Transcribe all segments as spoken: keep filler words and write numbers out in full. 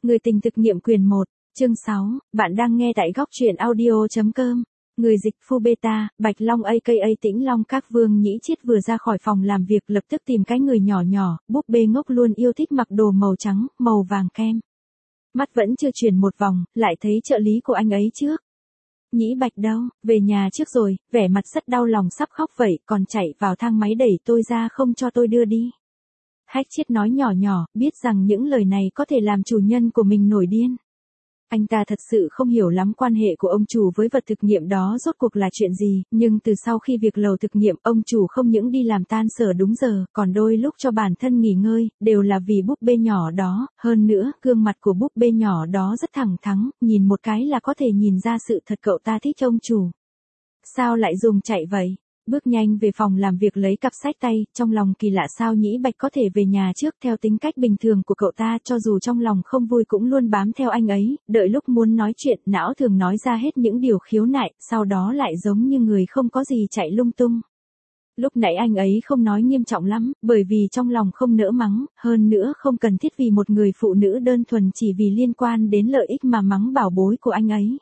Người tình thực nghiệm quyền một, chương sáu, bạn đang nghe tại góc truyện audio.com. Người dịch Phu Beta, Bạch Long aka Tĩnh Long Các Vương Nhĩ Chiết vừa ra khỏi phòng làm việc lập tức tìm cái người nhỏ nhỏ, búp bê ngốc luôn yêu thích mặc đồ màu trắng, màu vàng kem. Mắt vẫn chưa chuyển một vòng, lại thấy trợ lý của anh ấy trước. Nhĩ Bạch đâu, về nhà trước rồi, vẻ mặt rất đau lòng sắp khóc vậy, còn chạy vào thang máy đẩy tôi ra không cho tôi đưa đi. Hách Chiết nói nhỏ nhỏ, biết rằng những lời này có thể làm chủ nhân của mình nổi điên. Anh ta thật sự không hiểu lắm quan hệ của ông chủ với vật thực nghiệm đó rốt cuộc là chuyện gì, nhưng từ sau khi việc lầu thực nghiệm ông chủ không những đi làm tan sở đúng giờ, còn đôi lúc cho bản thân nghỉ ngơi, đều là vì búp bê nhỏ đó, hơn nữa, gương mặt của búp bê nhỏ đó rất thẳng thắn, nhìn một cái là có thể nhìn ra sự thật cậu ta thích ông chủ. Sao lại dùng chạy vậy? Bước nhanh về phòng làm việc lấy cặp sách tay, trong lòng kỳ lạ sao Nhĩ Bạch có thể về nhà trước theo tính cách bình thường của cậu ta cho dù trong lòng không vui cũng luôn bám theo anh ấy, đợi lúc muốn nói chuyện não thường nói ra hết những điều khiếu nại, sau đó lại giống như người không có gì chạy lung tung. Lúc nãy anh ấy không nói nghiêm trọng lắm, bởi vì trong lòng không nỡ mắng, hơn nữa không cần thiết vì một người phụ nữ đơn thuần chỉ vì liên quan đến lợi ích mà mắng bảo bối của anh ấy.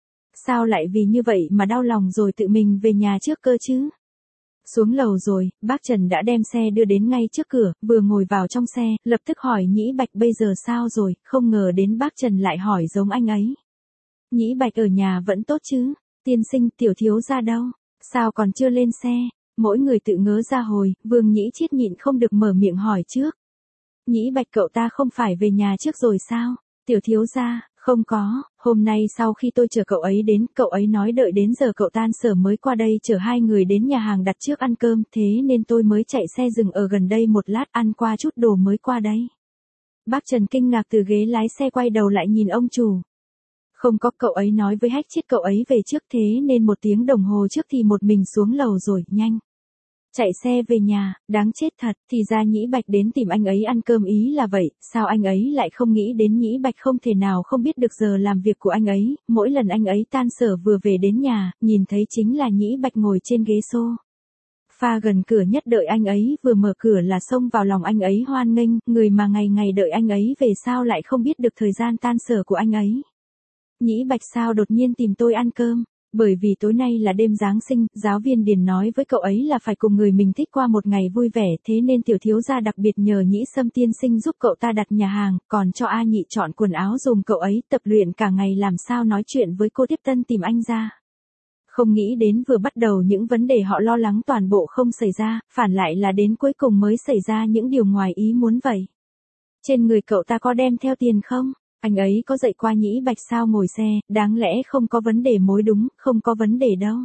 Sao lại vì như vậy mà đau lòng rồi tự mình về nhà trước cơ chứ? Xuống lầu rồi, bác Trần đã đem xe đưa đến ngay trước cửa, vừa ngồi vào trong xe, lập tức hỏi Nhĩ Bạch bây giờ sao rồi, không ngờ đến bác Trần lại hỏi giống anh ấy. Nhĩ Bạch ở nhà vẫn tốt chứ, tiên sinh tiểu thiếu gia đâu, sao còn chưa lên xe, mỗi người tự ngớ ra hồi, Vương Nhĩ Chiết nhịn không được mở miệng hỏi trước. Nhĩ Bạch cậu ta không phải về nhà trước rồi sao, tiểu thiếu gia. Không có, hôm nay sau khi tôi chờ cậu ấy đến, cậu ấy nói đợi đến giờ cậu tan sở mới qua đây chở hai người đến nhà hàng đặt trước ăn cơm, thế nên tôi mới chạy xe dừng ở gần đây một lát ăn qua chút đồ mới qua đây. Bác Trần kinh ngạc từ ghế lái xe quay đầu lại nhìn ông chủ. Không có, cậu ấy nói với Hách Chiết cậu ấy về trước thế nên một tiếng đồng hồ trước thì một mình xuống lầu rồi, nhanh. Chạy xe về nhà, đáng chết thật, thì ra Nhĩ Bạch đến tìm anh ấy ăn cơm ý là vậy, sao anh ấy lại không nghĩ đến Nhĩ Bạch không thể nào không biết được giờ làm việc của anh ấy, mỗi lần anh ấy tan sở vừa về đến nhà, nhìn thấy chính là Nhĩ Bạch ngồi trên ghế xô. Pha gần cửa nhất đợi anh ấy vừa mở cửa là xông vào lòng anh ấy hoan nghênh, người mà ngày ngày đợi anh ấy về sao lại không biết được thời gian tan sở của anh ấy. Nhĩ Bạch sao đột nhiên tìm tôi ăn cơm? Bởi vì tối nay là đêm Giáng sinh, giáo viên Điền nói với cậu ấy là phải cùng người mình thích qua một ngày vui vẻ, thế nên tiểu thiếu gia đặc biệt nhờ Nhĩ Sâm tiên sinh giúp cậu ta đặt nhà hàng, còn cho A Nhị chọn quần áo dùng cậu ấy tập luyện cả ngày làm sao nói chuyện với cô tiếp tân tìm anh ra. Không nghĩ đến vừa bắt đầu những vấn đề họ lo lắng toàn bộ không xảy ra, phản lại là đến cuối cùng mới xảy ra những điều ngoài ý muốn vậy. Trên người cậu ta có đem theo tiền không? Anh ấy có dạy qua Nhĩ Bạch sao ngồi xe, đáng lẽ không có vấn đề mối đúng, không có vấn đề đâu.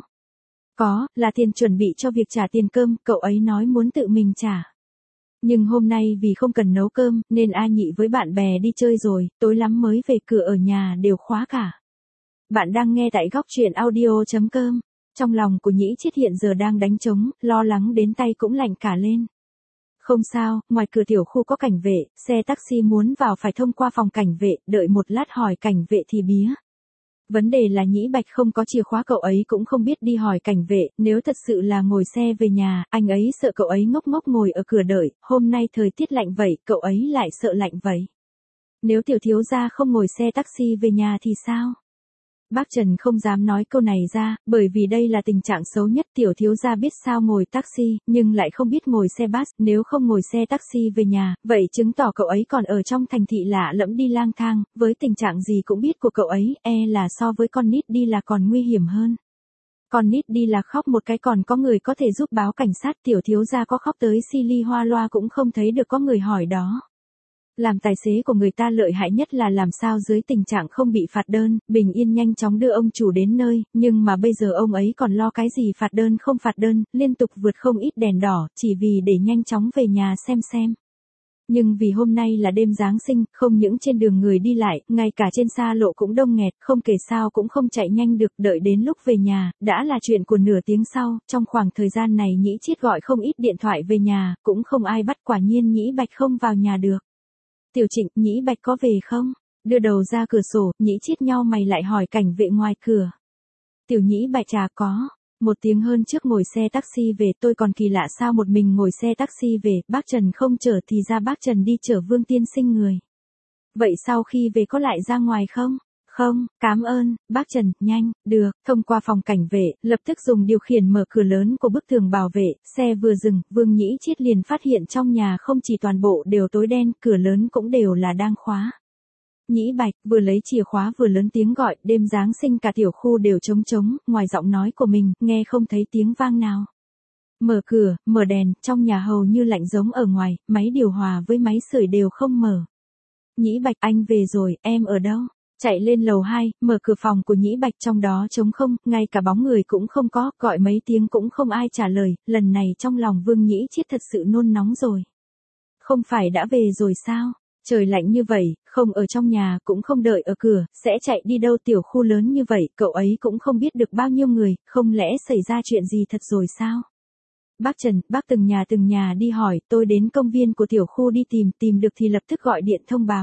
Có, là tiền chuẩn bị cho việc trả tiền cơm, cậu ấy nói muốn tự mình trả. Nhưng hôm nay vì không cần nấu cơm, nên A Nhị với bạn bè đi chơi rồi, tối lắm mới về cửa ở nhà đều khóa cả. Bạn đang nghe tại góc truyện audio.com. Trong lòng của Nhĩ Chiết hiện giờ đang đánh trống, lo lắng đến tay cũng lạnh cả lên. Không sao, ngoài cửa tiểu khu có cảnh vệ, xe taxi muốn vào phải thông qua phòng cảnh vệ, đợi một lát hỏi cảnh vệ thì bía. Vấn đề là Nhĩ Bạch không có chìa khóa cậu ấy cũng không biết đi hỏi cảnh vệ, nếu thật sự là ngồi xe về nhà, anh ấy sợ cậu ấy ngốc ngốc ngồi ở cửa đợi, hôm nay thời tiết lạnh vậy, cậu ấy lại sợ lạnh vậy. Nếu tiểu thiếu gia không ngồi xe taxi về nhà thì sao? Bác Trần không dám nói câu này ra, bởi vì đây là tình trạng xấu nhất, tiểu thiếu gia biết sao ngồi taxi, nhưng lại không biết ngồi xe bus, nếu không ngồi xe taxi về nhà, vậy chứng tỏ cậu ấy còn ở trong thành thị lạ lẫm đi lang thang, với tình trạng gì cũng biết của cậu ấy, e là so với con nít đi là còn nguy hiểm hơn. Con nít đi là khóc một cái còn có người có thể giúp báo cảnh sát, tiểu thiếu gia có khóc tới xi li hoa loa cũng không thấy được có người hỏi đó. Làm tài xế của người ta lợi hại nhất là làm sao dưới tình trạng không bị phạt đơn, bình yên nhanh chóng đưa ông chủ đến nơi, nhưng mà bây giờ ông ấy còn lo cái gì phạt đơn không phạt đơn, liên tục vượt không ít đèn đỏ, chỉ vì để nhanh chóng về nhà xem xem. Nhưng vì hôm nay là đêm Giáng sinh, không những trên đường người đi lại, ngay cả trên xa lộ cũng đông nghẹt, không kể sao cũng không chạy nhanh được, đợi đến lúc về nhà, đã là chuyện của nửa tiếng sau, trong khoảng thời gian này Nhĩ Chiết gọi không ít điện thoại về nhà, cũng không ai bắt, quả nhiên Nhĩ Bạch không vào nhà được. Tiểu Trịnh, Nhĩ Bạch có về không? Đưa đầu ra cửa sổ, Nhĩ Chiết nhau mày lại hỏi cảnh vệ ngoài cửa. Tiểu Nhĩ Bạch trà có. Một tiếng hơn trước ngồi xe taxi về, tôi còn kỳ lạ sao một mình ngồi xe taxi về, bác Trần không chở thì ra bác Trần đi chở Vương tiên sinh người. Vậy sau khi về có lại ra ngoài không? Không, cảm ơn, bác Trần, nhanh, được, thông qua phòng cảnh vệ, lập tức dùng điều khiển mở cửa lớn của bức tường bảo vệ, xe vừa dừng, Vương Nhĩ Chiết liền phát hiện trong nhà không chỉ toàn bộ đều tối đen, cửa lớn cũng đều là đang khóa. Nhĩ Bạch vừa lấy chìa khóa vừa lớn tiếng gọi, đêm Giáng sinh cả tiểu khu đều trống trống, ngoài giọng nói của mình, nghe không thấy tiếng vang nào. Mở cửa, mở đèn, trong nhà hầu như lạnh giống ở ngoài, máy điều hòa với máy sưởi đều không mở. Nhĩ Bạch, anh về rồi, em ở đâu? Chạy lên lầu hai, mở cửa phòng của Nhĩ Bạch, trong đó trống không, ngay cả bóng người cũng không có, gọi mấy tiếng cũng không ai trả lời, lần này trong lòng Vương Nhĩ Chiết thật sự nôn nóng rồi. Không phải đã về rồi sao? Trời lạnh như vậy, không ở trong nhà, cũng không đợi ở cửa, sẽ chạy đi đâu, tiểu khu lớn như vậy, cậu ấy cũng không biết được bao nhiêu người, không lẽ xảy ra chuyện gì thật rồi sao? Bác Trần, bác từng nhà từng nhà đi hỏi, tôi đến công viên của tiểu khu đi tìm, tìm được thì lập tức gọi điện thông báo.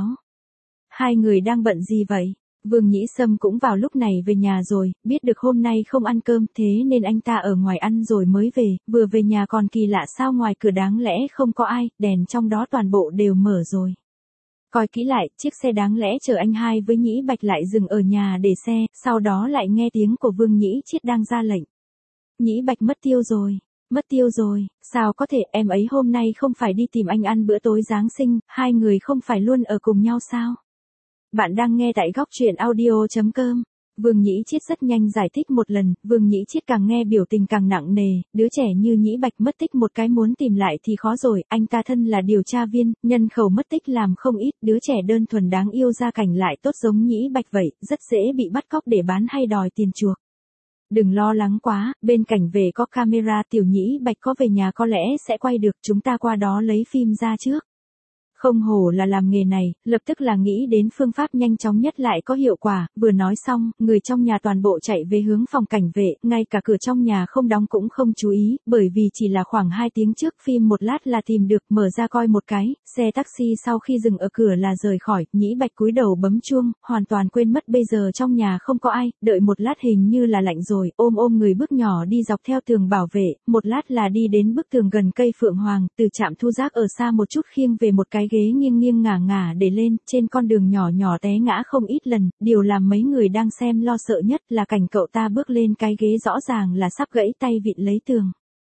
Hai người đang bận gì vậy? Vương Nhĩ Sâm cũng vào lúc này về nhà rồi, biết được hôm nay không ăn cơm, thế nên anh ta ở ngoài ăn rồi mới về, vừa về nhà còn kỳ lạ sao ngoài cửa đáng lẽ không có ai, đèn trong đó toàn bộ đều mở rồi. Coi kỹ lại, chiếc xe đáng lẽ chở anh hai với Nhĩ Bạch lại dừng ở nhà để xe, sau đó lại nghe tiếng của Vương Nhĩ Chiết đang ra lệnh. Nhĩ Bạch mất tiêu rồi, mất tiêu rồi, sao có thể, em ấy hôm nay không phải đi tìm anh ăn bữa tối Giáng sinh, hai người không phải luôn ở cùng nhau sao? Bạn đang nghe tại góc truyện audio chấm com. Vương Nhĩ Chiết rất nhanh giải thích một lần, Vương Nhĩ Chiết càng nghe biểu tình càng nặng nề, đứa trẻ như Nhĩ Bạch mất tích một cái muốn tìm lại thì khó rồi, anh ta thân là điều tra viên, nhân khẩu mất tích làm không ít, đứa trẻ đơn thuần đáng yêu gia cảnh lại tốt giống Nhĩ Bạch vậy, rất dễ bị bắt cóc để bán hay đòi tiền chuộc. Đừng lo lắng quá, bên cảnh về có camera, tiểu Nhĩ Bạch có về nhà có lẽ sẽ quay được, chúng ta qua đó lấy phim ra trước. Không hổ là làm nghề này, lập tức là nghĩ đến phương pháp nhanh chóng nhất lại có hiệu quả, vừa nói xong, người trong nhà toàn bộ chạy về hướng phòng cảnh vệ, ngay cả cửa trong nhà không đóng cũng không chú ý, bởi vì chỉ là khoảng hai tiếng trước phim một lát là tìm được, mở ra coi một cái, xe taxi sau khi dừng ở cửa là rời khỏi, Nhĩ Bạch cúi đầu bấm chuông, hoàn toàn quên mất bây giờ trong nhà không có ai, đợi một lát hình như là lạnh rồi, ôm ôm người bước nhỏ đi dọc theo tường bảo vệ, một lát là đi đến bức tường gần cây phượng hoàng, từ trạm thu rác ở xa một chút khiêng về một cái ghế nghiêng nghiêng ngả ngả để lên, trên con đường nhỏ nhỏ té ngã không ít lần, điều làm mấy người đang xem lo sợ nhất là cảnh cậu ta bước lên cái ghế rõ ràng là sắp gãy tay vịn lấy tường.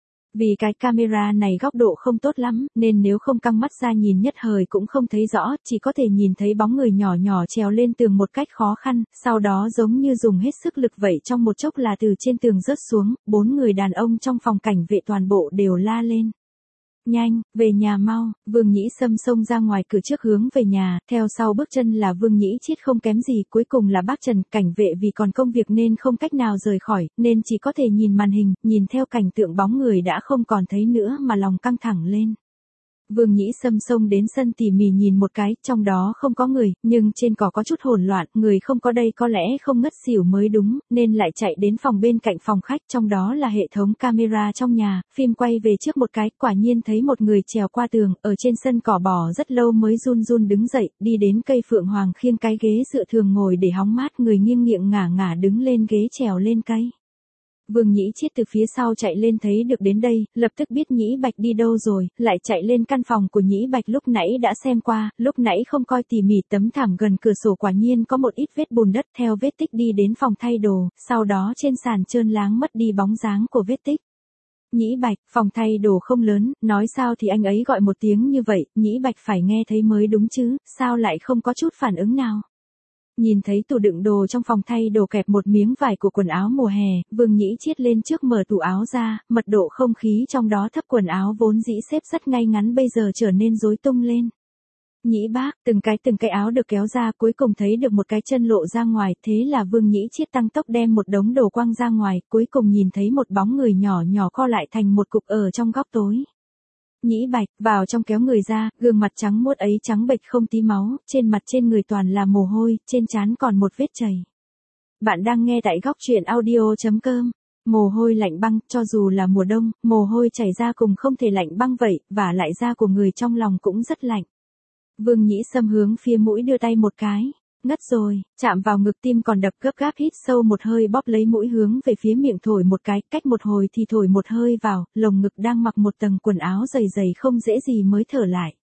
Vì cái camera này góc độ không tốt lắm, nên nếu không căng mắt ra nhìn nhất thời cũng không thấy rõ, chỉ có thể nhìn thấy bóng người nhỏ nhỏ trèo lên tường một cách khó khăn, sau đó giống như dùng hết sức lực vậy trong một chốc là từ trên tường rớt xuống, bốn người đàn ông trong phòng cảnh vệ toàn bộ đều la lên. Nhanh, về nhà mau, Vương Nhĩ Sâm xông ra ngoài cửa trước hướng về nhà, theo sau bước chân là Vương Nhĩ Chiết không kém gì, cuối cùng là bác Trần, cảnh vệ vì còn công việc nên không cách nào rời khỏi, nên chỉ có thể nhìn màn hình, nhìn theo cảnh tượng bóng người đã không còn thấy nữa mà lòng căng thẳng lên. Vương Nhĩ Sâm xông đến sân tỉ mỉ nhìn một cái, trong đó không có người, nhưng trên cỏ có chút hỗn loạn, người không có đây có lẽ không ngất xỉu mới đúng, nên lại chạy đến phòng bên cạnh phòng khách, trong đó là hệ thống camera trong nhà, phim quay về trước một cái, quả nhiên thấy một người trèo qua tường, ở trên sân cỏ bò rất lâu mới run run đứng dậy, đi đến cây phượng hoàng khiêng cái ghế dựa thường ngồi để hóng mát, người nghiêng nghiệng ngả ngả đứng lên ghế trèo lên cây. Vương Nhĩ Chiết từ phía sau chạy lên thấy được đến đây, lập tức biết Nhĩ Bạch đi đâu rồi, lại chạy lên căn phòng của Nhĩ Bạch lúc nãy đã xem qua, lúc nãy không coi tỉ mỉ tấm thảm gần cửa sổ quả nhiên có một ít vết bùn đất, theo vết tích đi đến phòng thay đồ, sau đó trên sàn trơn láng mất đi bóng dáng của vết tích. Nhĩ Bạch, phòng thay đồ không lớn, nói sao thì anh ấy gọi một tiếng như vậy, Nhĩ Bạch phải nghe thấy mới đúng chứ, sao lại không có chút phản ứng nào. Nhìn thấy tủ đựng đồ trong phòng thay đồ kẹp một miếng vải của quần áo mùa hè, Vương Nhĩ Chiết lên trước mở tủ áo ra, mật độ không khí trong đó thấp, quần áo vốn dĩ xếp rất ngay ngắn bây giờ trở nên rối tung lên. Nhĩ bác, từng cái từng cái áo được kéo ra, cuối cùng thấy được một cái chân lộ ra ngoài, thế là Vương Nhĩ Chiết tăng tốc đem một đống đồ quăng ra ngoài, cuối cùng nhìn thấy một bóng người nhỏ nhỏ co lại thành một cục ở trong góc tối. Nhĩ Bạch, vào trong kéo người ra, gương mặt trắng muốt ấy trắng bệch không tí máu, trên mặt trên người toàn là mồ hôi, trên trán còn một vết chảy. Bạn đang nghe tại góc truyện audio chấm com. Mồ hôi lạnh băng, cho dù là mùa đông, mồ hôi chảy ra cùng không thể lạnh băng vậy, và lại da của người trong lòng cũng rất lạnh. Vương Nhĩ Sâm hướng phía mũi đưa tay một cái. Ngất rồi, chạm vào ngực, tim còn đập gấp gáp, hít sâu một hơi, bóp lấy mũi hướng về phía miệng thổi một cái, cách một hồi thì thổi một hơi vào, lồng ngực đang mặc một tầng quần áo dày dày không dễ gì mới thở lại.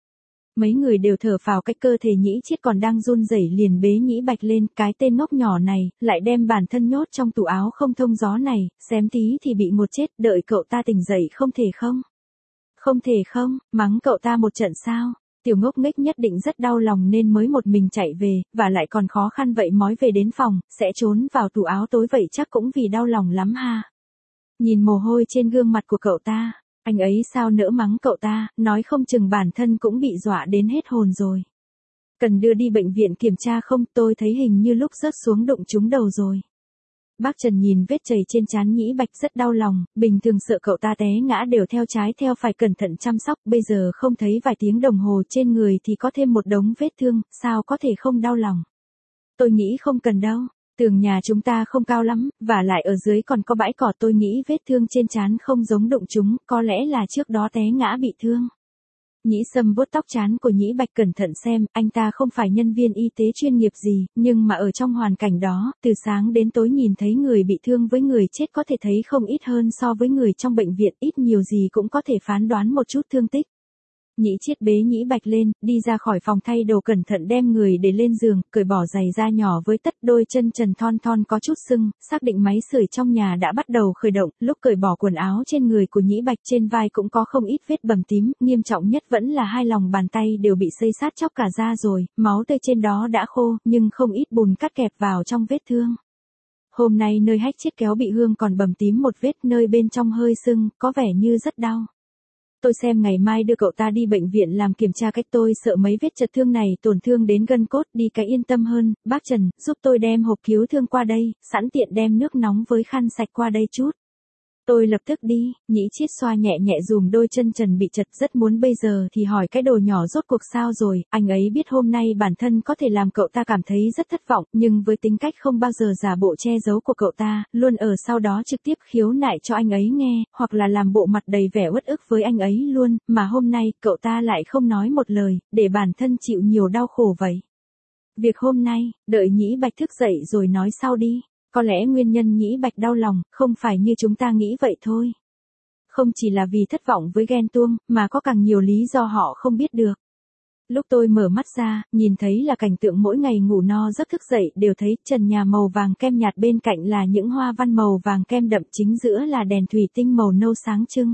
Mấy người đều thở phào, cái cơ thể Nhĩ Chiết còn đang run rẩy liền bế Nhĩ Bạch lên, cái tên ngốc nhỏ này, lại đem bản thân nhốt trong tủ áo không thông gió này, xém tí thì bị ngột chết, đợi cậu ta tỉnh dậy không thể không? Không thể không, mắng cậu ta một trận sao? Tiểu ngốc nghếch nhất định rất đau lòng nên mới một mình chạy về, và lại còn khó khăn vậy mói về đến phòng, sẽ trốn vào tủ áo tối vậy chắc cũng vì đau lòng lắm ha. Nhìn mồ hôi trên gương mặt của cậu ta, anh ấy sao nỡ mắng cậu ta, nói không chừng bản thân cũng bị dọa đến hết hồn rồi. Cần đưa đi bệnh viện kiểm tra không, tôi thấy hình như lúc rớt xuống đụng trúng đầu rồi. Bác Trần nhìn vết chảy trên trán Nhĩ Bạch rất đau lòng, bình thường sợ cậu ta té ngã đều theo trái theo phải cẩn thận chăm sóc, bây giờ không thấy vài tiếng đồng hồ trên người thì có thêm một đống vết thương, sao có thể không đau lòng. Tôi nghĩ không cần đâu, tường nhà chúng ta không cao lắm, và lại ở dưới còn có bãi cỏ, tôi nghĩ vết thương trên trán không giống đụng trúng, có lẽ là trước đó té ngã bị thương. Nhĩ Sâm vuốt tóc trán của Nhĩ Bạch cẩn thận xem, anh ta không phải nhân viên y tế chuyên nghiệp gì, nhưng mà ở trong hoàn cảnh đó, từ sáng đến tối nhìn thấy người bị thương với người chết có thể thấy không ít hơn so với người trong bệnh viện, ít nhiều gì cũng có thể phán đoán một chút thương tích. Nhĩ Chiết bế Nhĩ Bạch lên, đi ra khỏi phòng thay đồ cẩn thận đem người để lên giường, cởi bỏ giày da nhỏ với tất, đôi chân trần thon thon có chút sưng, xác định máy sưởi trong nhà đã bắt đầu khởi động, lúc cởi bỏ quần áo trên người của Nhĩ Bạch trên vai cũng có không ít vết bầm tím, nghiêm trọng nhất vẫn là hai lòng bàn tay đều bị xây sát chóc cả da rồi, máu tươi trên đó đã khô, nhưng không ít bùn cắt kẹp vào trong vết thương. Hôm nay nơi hách chiết kéo bị hương còn bầm tím một vết, nơi bên trong hơi sưng, có vẻ như rất đau. Tôi xem ngày mai đưa cậu ta đi bệnh viện làm kiểm tra, cách tôi sợ mấy vết chật thương này tổn thương đến gân cốt, đi cái yên tâm hơn. Bác Trần, giúp tôi đem hộp cứu thương qua đây, sẵn tiện đem nước nóng với khăn sạch qua đây chút. Tôi lập tức đi. Nhĩ Chiết xoa nhẹ nhẹ dùm đôi chân trần bị chật, rất muốn bây giờ thì hỏi cái đồ nhỏ rốt cuộc sao rồi. Anh ấy biết hôm nay bản thân có thể làm cậu ta cảm thấy rất thất vọng, nhưng với tính cách không bao giờ giả bộ che giấu của cậu ta, luôn ở sau đó trực tiếp khiếu nại cho anh ấy nghe, hoặc là làm bộ mặt đầy vẻ uất ức với anh ấy luôn, mà hôm nay cậu ta lại không nói một lời, để bản thân chịu nhiều đau khổ vậy. Việc hôm nay, đợi Nhĩ Bạch thức dậy rồi nói sau đi. Có lẽ nguyên nhân Nhĩ Bạch đau lòng, không phải như chúng ta nghĩ vậy thôi. Không chỉ là vì thất vọng với ghen tuông, mà có càng nhiều lý do họ không biết được. Lúc tôi mở mắt ra, nhìn thấy là cảnh tượng mỗi ngày ngủ no giấc thức dậy đều thấy trần nhà màu vàng kem nhạt, bên cạnh là những hoa văn màu vàng kem đậm, chính giữa là đèn thủy tinh màu nâu sáng trưng.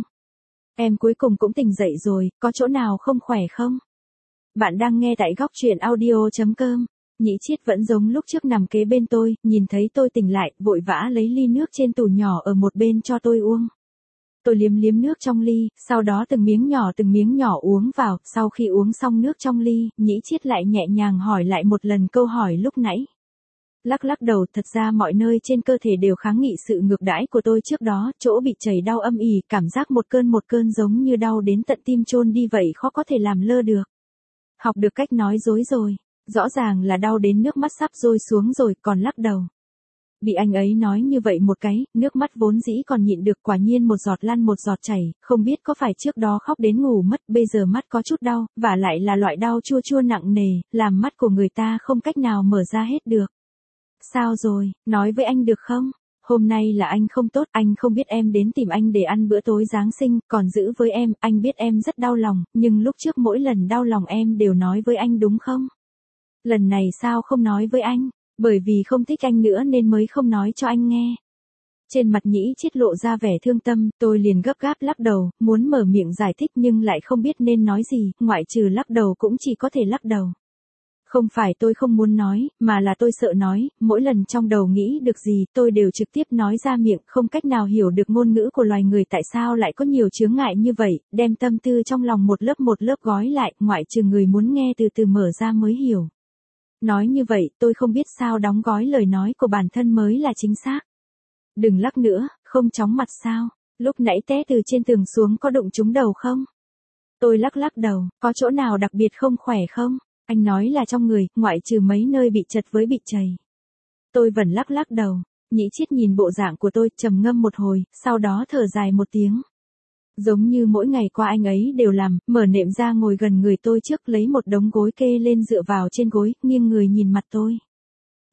Em cuối cùng cũng tỉnh dậy rồi, có chỗ nào không khỏe không? Bạn đang nghe tại góc truyện audio chấm com. Nhĩ Chiết vẫn giống lúc trước nằm kế bên tôi, nhìn thấy tôi tỉnh lại, vội vã lấy ly nước trên tủ nhỏ ở một bên cho tôi uống. Tôi liếm liếm nước trong ly, sau đó từng miếng nhỏ từng miếng nhỏ uống vào, sau khi uống xong nước trong ly, Nhĩ Chiết lại nhẹ nhàng hỏi lại một lần câu hỏi lúc nãy. Lắc lắc đầu, thật ra mọi nơi trên cơ thể đều kháng nghị sự ngược đãi của tôi trước đó, chỗ bị chảy đau âm ỉ, cảm giác một cơn một cơn giống như đau đến tận tim chôn đi vậy, khó có thể làm lơ được. Học được cách nói dối rồi. Rõ ràng là đau đến nước mắt sắp rơi xuống rồi, còn lắc đầu. Bị anh ấy nói như vậy một cái, nước mắt vốn dĩ còn nhịn được, quả nhiên một giọt lăn một giọt chảy, không biết có phải trước đó khóc đến ngủ mất, bây giờ mắt có chút đau, và lại là loại đau chua chua nặng nề, làm mắt của người ta không cách nào mở ra hết được. Sao rồi, nói với anh được không? Hôm nay là anh không tốt, anh không biết em đến tìm anh để ăn bữa tối Giáng sinh, còn giữ với em, anh biết em rất đau lòng, nhưng lúc trước mỗi lần đau lòng em đều nói với anh đúng không? Lần này sao không nói với anh? Bởi vì không thích anh nữa nên mới không nói cho anh nghe. Trên mặt Nhĩ Chiết lộ ra vẻ thương tâm, tôi liền gấp gáp lắc đầu, muốn mở miệng giải thích nhưng lại không biết nên nói gì, ngoại trừ lắc đầu cũng chỉ có thể lắc đầu. Không phải tôi không muốn nói, mà là tôi sợ nói, mỗi lần trong đầu nghĩ được gì tôi đều trực tiếp nói ra miệng, không cách nào hiểu được ngôn ngữ của loài người tại sao lại có nhiều chướng ngại như vậy, đem tâm tư trong lòng một lớp một lớp gói lại, ngoại trừ người muốn nghe từ từ mở ra mới hiểu. Nói như vậy, tôi không biết sao đóng gói lời nói của bản thân mới là chính xác. Đừng lắc nữa, không chóng mặt sao? Lúc nãy té từ trên tường xuống có đụng trúng đầu không? Tôi lắc lắc đầu, có chỗ nào đặc biệt không khỏe không? Anh nói là trong người, ngoại trừ mấy nơi bị chật với bị chày. Tôi vẫn lắc lắc đầu. Nhĩ Chiết nhìn bộ dạng của tôi, trầm ngâm một hồi, sau đó thở dài một tiếng. Giống như mỗi ngày qua anh ấy đều làm, mở nệm ra ngồi gần người tôi trước, lấy một đống gối kê lên dựa vào trên gối, nghiêng người nhìn mặt tôi.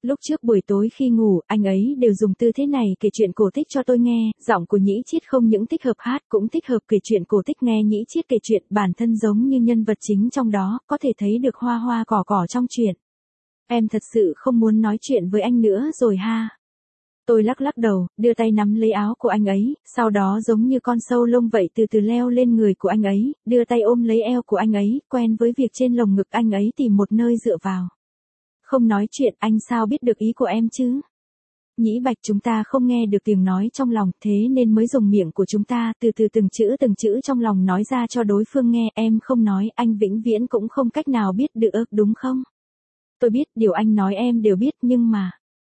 Lúc trước buổi tối khi ngủ, anh ấy đều dùng tư thế này kể chuyện cổ tích cho tôi nghe, giọng của Nhĩ Chiết không những thích hợp hát cũng thích hợp kể chuyện cổ tích. Nghe Nhĩ Chiết kể chuyện, bản thân giống như nhân vật chính trong đó, có thể thấy được hoa hoa cỏ cỏ trong chuyện. Em thật sự không muốn nói chuyện với anh nữa rồi ha. Tôi lắc lắc đầu, đưa tay nắm lấy áo của anh ấy, sau đó giống như con sâu lông vậy từ từ leo lên người của anh ấy, đưa tay ôm lấy eo của anh ấy, quen với việc trên lồng ngực anh ấy tìm một nơi dựa vào. Không nói chuyện, anh sao biết được ý của em chứ? Nhĩ Bạch, chúng ta không nghe được tiếng nói trong lòng, thế nên mới dùng miệng của chúng ta từ từ từng chữ từng chữ trong lòng nói ra cho đối phương nghe. Em không nói, anh vĩnh viễn cũng không cách nào biết được, đúng không? Tôi biết, điều anh nói em đều biết, nhưng mà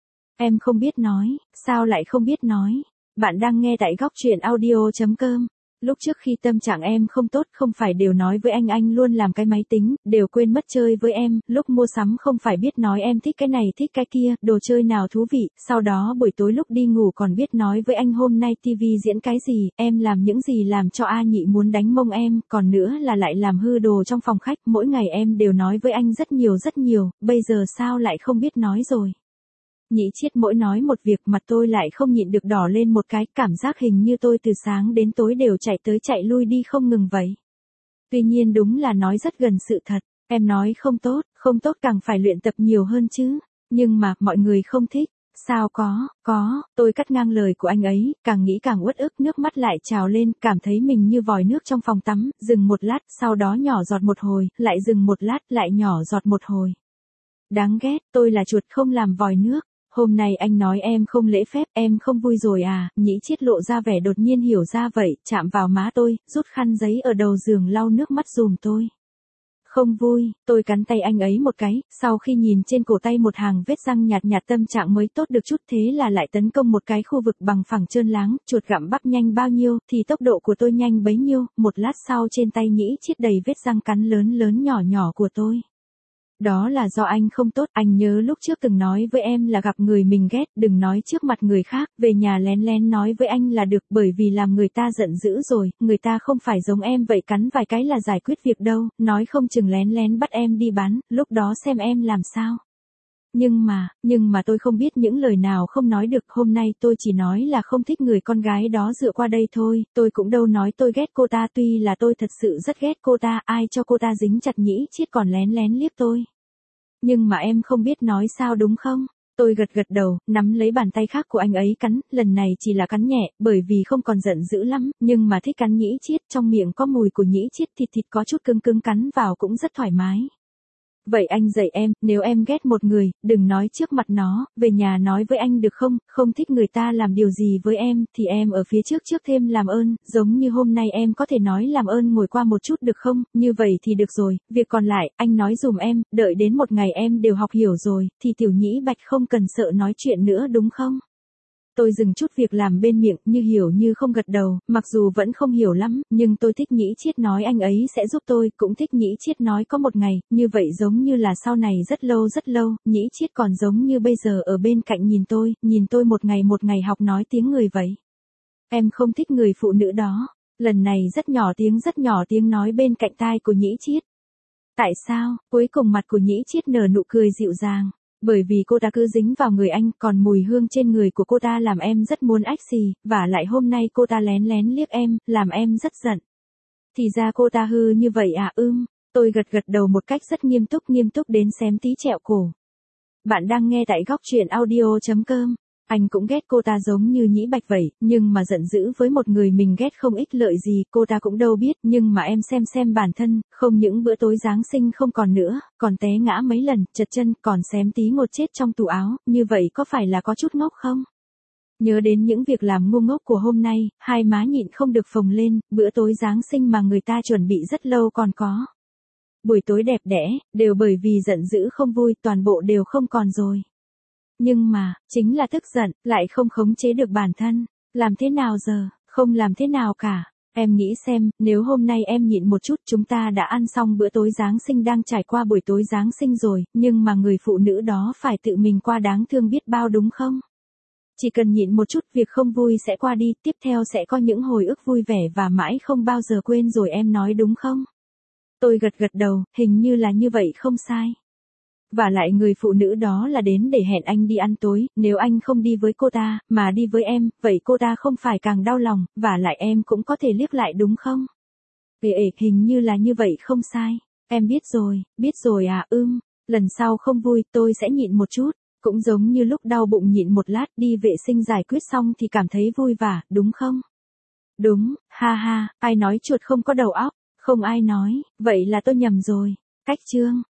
em không biết nói. Sao lại không biết nói? Bạn đang nghe tại góc truyện audio chấm com. Lúc trước khi tâm trạng em không tốt, không phải đều nói với anh anh luôn làm cái máy tính, đều quên mất chơi với em, lúc mua sắm không phải biết nói em thích cái này thích cái kia, đồ chơi nào thú vị, sau đó buổi tối lúc đi ngủ còn biết nói với anh hôm nay tivi diễn cái gì, em làm những gì làm cho A Nhị muốn đánh mông em, còn nữa là lại làm hư đồ trong phòng khách, mỗi ngày em đều nói với anh rất nhiều rất nhiều, bây giờ sao lại không biết nói rồi. Nhĩ Chiết mỗi nói một việc mặt tôi lại không nhịn được đỏ lên một cái, cảm giác hình như tôi từ sáng đến tối đều chạy tới chạy lui đi không ngừng vậy. Tuy nhiên đúng là nói rất gần sự thật, em nói không tốt, không tốt càng phải luyện tập nhiều hơn chứ, nhưng mà mọi người không thích. Sao có, có, tôi cắt ngang lời của anh ấy, càng nghĩ càng uất ức, nước mắt lại trào lên, cảm thấy mình như vòi nước trong phòng tắm, dừng một lát, sau đó nhỏ giọt một hồi, lại dừng một lát, lại nhỏ giọt một hồi. Đáng ghét, tôi là chuột không làm vòi nước. Hôm nay anh nói em không lễ phép, em không vui rồi à? Nhĩ Chiết lộ ra vẻ đột nhiên hiểu ra vậy, chạm vào má tôi, rút khăn giấy ở đầu giường lau nước mắt dùm tôi. Không vui, tôi cắn tay anh ấy một cái, sau khi nhìn trên cổ tay một hàng vết răng nhạt nhạt tâm trạng mới tốt được chút, thế là lại tấn công một cái khu vực bằng phẳng trơn láng, chuột gặm bắp nhanh bao nhiêu, thì tốc độ của tôi nhanh bấy nhiêu, một lát sau trên tay Nhĩ Chiết đầy vết răng cắn lớn lớn nhỏ nhỏ của tôi. Đó là do anh không tốt, anh nhớ lúc trước từng nói với em là gặp người mình ghét, đừng nói trước mặt người khác, về nhà lén lén nói với anh là được, bởi vì làm người ta giận dữ rồi, người ta không phải giống em vậy cắn vài cái là giải quyết việc đâu, nói không chừng lén lén bắt em đi bán, lúc đó xem em làm sao. Nhưng mà, nhưng mà tôi không biết những lời nào không nói được, hôm nay tôi chỉ nói là không thích người con gái đó dựa qua đây thôi, tôi cũng đâu nói tôi ghét cô ta, tuy là tôi thật sự rất ghét cô ta, ai cho cô ta dính chặt Nhĩ Chiết còn lén lén liếc tôi. Nhưng mà em không biết nói sao đúng không? Tôi gật gật đầu, nắm lấy bàn tay khác của anh ấy cắn, lần này chỉ là cắn nhẹ, bởi vì không còn giận dữ lắm, nhưng mà thích cắn Nhĩ Chiết, trong miệng có mùi của Nhĩ Chiết, thịt thịt có chút cứng cứng cắn vào cũng rất thoải mái. Vậy anh dạy em, nếu em ghét một người, đừng nói trước mặt nó, về nhà nói với anh được không, không thích người ta làm điều gì với em, thì em ở phía trước trước thêm làm ơn, giống như hôm nay em có thể nói làm ơn ngồi qua một chút được không, như vậy thì được rồi, việc còn lại, anh nói dùm em, đợi đến một ngày em đều học hiểu rồi, thì tiểu Nhĩ Bạch không cần sợ nói chuyện nữa đúng không? Tôi dừng chút việc làm bên miệng, như hiểu như không gật đầu, mặc dù vẫn không hiểu lắm, nhưng tôi thích Nhĩ Chiết nói anh ấy sẽ giúp tôi, cũng thích Nhĩ Chiết nói có một ngày, như vậy giống như là sau này rất lâu rất lâu, Nhĩ Chiết còn giống như bây giờ ở bên cạnh nhìn tôi, nhìn tôi một ngày một ngày học nói tiếng người vậy. Em không thích người phụ nữ đó, lần này rất nhỏ tiếng rất nhỏ tiếng nói bên cạnh tai của Nhĩ Chiết. Tại sao? Cuối cùng mặt của Nhĩ Chiết nở nụ cười dịu dàng. Bởi vì cô ta cứ dính vào người anh, còn mùi hương trên người của cô ta làm em rất muốn ách xì, và lại hôm nay cô ta lén lén liếc em, làm em rất giận. Thì ra cô ta hư như vậy à? Ưm, tôi gật gật đầu một cách rất nghiêm túc, nghiêm túc đến xém tí trẹo cổ. Bạn đang nghe tại góc truyện audio chấm com. Anh cũng ghét cô ta giống như Nhĩ Bạch vậy, nhưng mà giận dữ với một người mình ghét không ích lợi gì, cô ta cũng đâu biết, nhưng mà em xem xem bản thân, không những bữa tối Giáng sinh không còn nữa, còn té ngã mấy lần, chật chân, còn xém tí một chết trong tủ áo, như vậy có phải là có chút ngốc không? Nhớ đến những việc làm ngu ngốc của hôm nay, hai má nhịn không được phồng lên, bữa tối Giáng sinh mà người ta chuẩn bị rất lâu còn có. Buổi tối đẹp đẽ, đều bởi vì giận dữ không vui, toàn bộ đều không còn rồi. Nhưng mà, chính là tức giận, lại không khống chế được bản thân. Làm thế nào giờ? Không làm thế nào cả. Em nghĩ xem, nếu hôm nay em nhịn một chút, chúng ta đã ăn xong bữa tối Giáng sinh, đang trải qua buổi tối Giáng sinh rồi, nhưng mà người phụ nữ đó phải tự mình qua đáng thương biết bao đúng không? Chỉ cần nhịn một chút, việc không vui sẽ qua đi, tiếp theo sẽ có những hồi ức vui vẻ và mãi không bao giờ quên rồi, em nói đúng không? Tôi gật gật đầu, hình như là như vậy không sai. Và lại người phụ nữ đó là đến để hẹn anh đi ăn tối, nếu anh không đi với cô ta, mà đi với em, vậy cô ta không phải càng đau lòng, và lại em cũng có thể liếc lại đúng không? Ê ê, hình như là như vậy không sai. Em biết rồi, biết rồi à, ưm, lần sau không vui, tôi sẽ nhịn một chút. Cũng giống như lúc đau bụng nhịn một lát, đi vệ sinh giải quyết xong thì cảm thấy vui vả, đúng không? Đúng, ha ha, ai nói chuột không có đầu óc, không ai nói, vậy là tôi nhầm rồi. Cách chương